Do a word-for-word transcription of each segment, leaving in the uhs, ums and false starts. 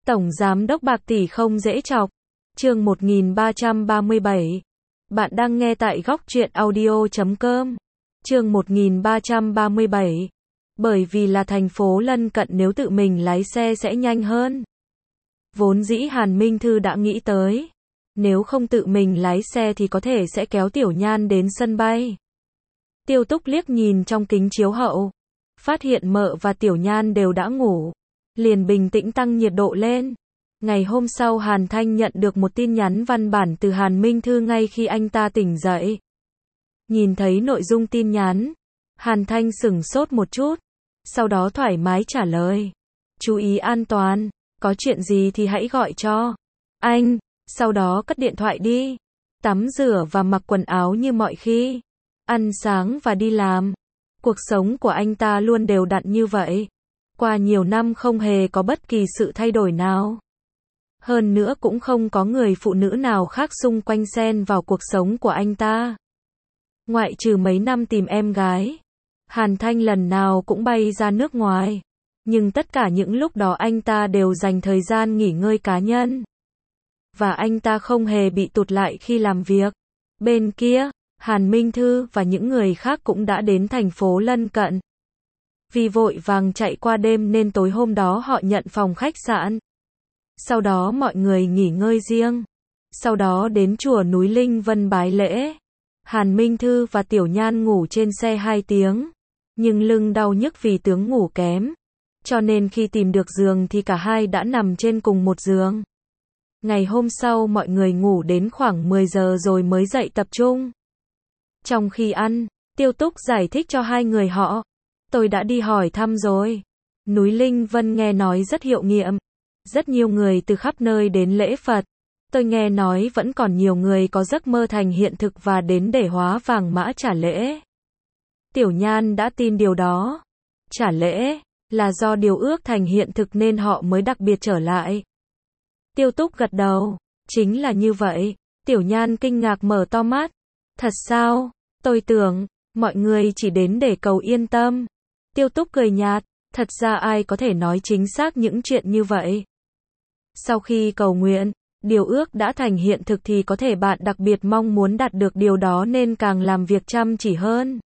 Tổng Giám đốc bạc tỷ không dễ chọc. Chương một nghìn ba trăm ba mươi bảy. Bạn đang nghe tại góc truyện audio chấm com. Chương một nghìn ba trăm ba mươi bảy. Bởi vì là thành phố lân cận, nếu tự mình lái xe sẽ nhanh hơn. Vốn dĩ Hàn Minh Thư đã nghĩ tới, nếu không tự mình lái xe thì có thể sẽ kéo Tiểu Nhan đến sân bay. Tiêu Túc liếc nhìn trong kính chiếu hậu, phát hiện Mợ và Tiểu Nhan đều đã ngủ, liền bình tĩnh tăng nhiệt độ lên. Ngày hôm sau Hàn Thanh nhận được một tin nhắn văn bản từ Hàn Minh Thư ngay khi anh ta tỉnh dậy. Nhìn thấy nội dung tin nhắn, Hàn Thanh sửng sốt một chút, sau đó thoải mái trả lời. Chú ý an toàn, có chuyện gì thì hãy gọi cho anh, sau đó cất điện thoại đi. Tắm rửa và mặc quần áo như mọi khi, ăn sáng và đi làm. Cuộc sống của anh ta luôn đều đặn như vậy. Qua nhiều năm không hề có bất kỳ sự thay đổi nào. Hơn nữa cũng không có người phụ nữ nào khác xung quanh xen vào cuộc sống của anh ta. Ngoại trừ mấy năm tìm em gái, Hàn Thanh lần nào cũng bay ra nước ngoài. Nhưng tất cả những lúc đó anh ta đều dành thời gian nghỉ ngơi cá nhân. Và anh ta không hề bị tụt lại khi làm việc. Bên kia, Hàn Minh Thư và những người khác cũng đã đến thành phố lân cận. Vì vội vàng chạy qua đêm nên tối hôm đó họ nhận phòng khách sạn. Sau đó mọi người nghỉ ngơi riêng. Sau đó đến chùa núi Linh Vân bái lễ. Hàn Minh Thư và Tiểu Nhan ngủ trên xe hai tiếng. Nhưng lưng đau nhức vì tướng ngủ kém. Cho nên khi tìm được giường thì cả hai đã nằm trên cùng một giường. Ngày hôm sau mọi người ngủ đến khoảng mười giờ rồi mới dậy tập trung. Trong khi ăn, Tiêu Túc giải thích cho hai người họ. Tôi đã đi hỏi thăm rồi. Núi Linh Vân nghe nói rất hiệu nghiệm. Rất nhiều người từ khắp nơi đến lễ Phật. Tôi nghe nói vẫn còn nhiều người có giấc mơ thành hiện thực và đến để hóa vàng mã trả lễ. Tiểu Nhan đã tin điều đó. Trả lễ là do điều ước thành hiện thực nên họ mới đặc biệt trở lại. Tiêu Túc gật đầu. Chính là như vậy. Tiểu Nhan kinh ngạc mở to mắt. Thật sao? Tôi tưởng mọi người chỉ đến để cầu yên tâm. Tiêu Túc cười nhạt. Thật ra ai có thể nói chính xác những chuyện như vậy. Sau khi cầu nguyện, điều ước đã thành hiện thực thì có thể bạn đặc biệt mong muốn đạt được điều đó nên càng làm việc chăm chỉ hơn.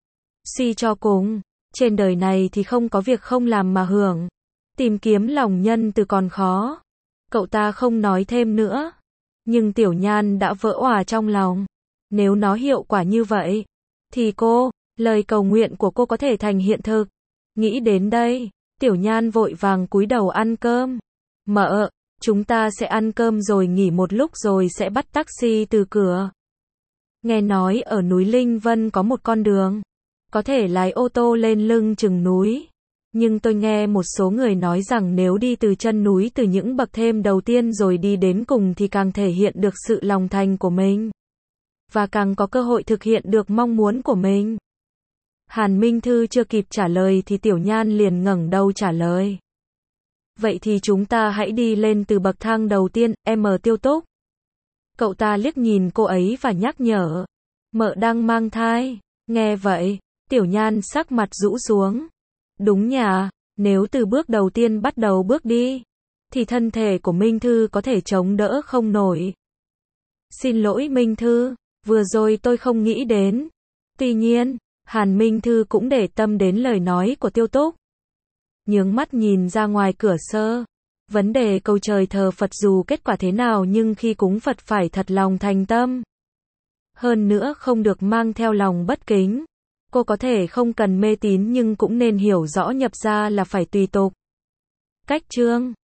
Suy cho cùng, trên đời này thì không có việc không làm mà hưởng. Tìm kiếm lòng nhân từ còn khó. Cậu ta không nói thêm nữa. Nhưng Tiểu Nhan đã vỡ òa trong lòng. Nếu nó hiệu quả như vậy, thì cô, lời cầu nguyện của cô có thể thành hiện thực. Nghĩ đến đây, Tiểu Nhan vội vàng cúi đầu ăn cơm. Mợ, chúng ta sẽ ăn cơm rồi nghỉ một lúc rồi sẽ bắt taxi từ cửa. Nghe nói ở núi Linh Vân có một con đường, có thể lái ô tô lên lưng chừng núi. Nhưng tôi nghe một số người nói rằng nếu đi từ chân núi từ những bậc thềm đầu tiên rồi đi đến cùng thì càng thể hiện được sự lòng thành của mình. Và càng có cơ hội thực hiện được mong muốn của mình. Hàn Minh Thư chưa kịp trả lời thì Tiểu Nhan liền ngẩng đầu trả lời. Vậy thì chúng ta hãy đi lên từ bậc thang đầu tiên, em Tiêu Túc. Cậu ta liếc nhìn cô ấy và nhắc nhở. Mợ đang mang thai. Nghe vậy, Tiểu Nhan sắc mặt rũ xuống. Đúng nhỉ, nếu từ bước đầu tiên bắt đầu bước đi, thì thân thể của Minh Thư có thể chống đỡ không nổi. Xin lỗi Minh Thư, vừa rồi tôi không nghĩ đến. Tuy nhiên, Hàn Minh Thư cũng để tâm đến lời nói của Tiêu Túc. Nhướng mắt nhìn ra ngoài cửa sơ. Vấn đề cầu trời thờ Phật dù kết quả thế nào nhưng khi cúng Phật phải thật lòng thành tâm. Hơn nữa không được mang theo lòng bất kính. Cô có thể không cần mê tín nhưng cũng nên hiểu rõ nhập gia là phải tùy tục. Cách chương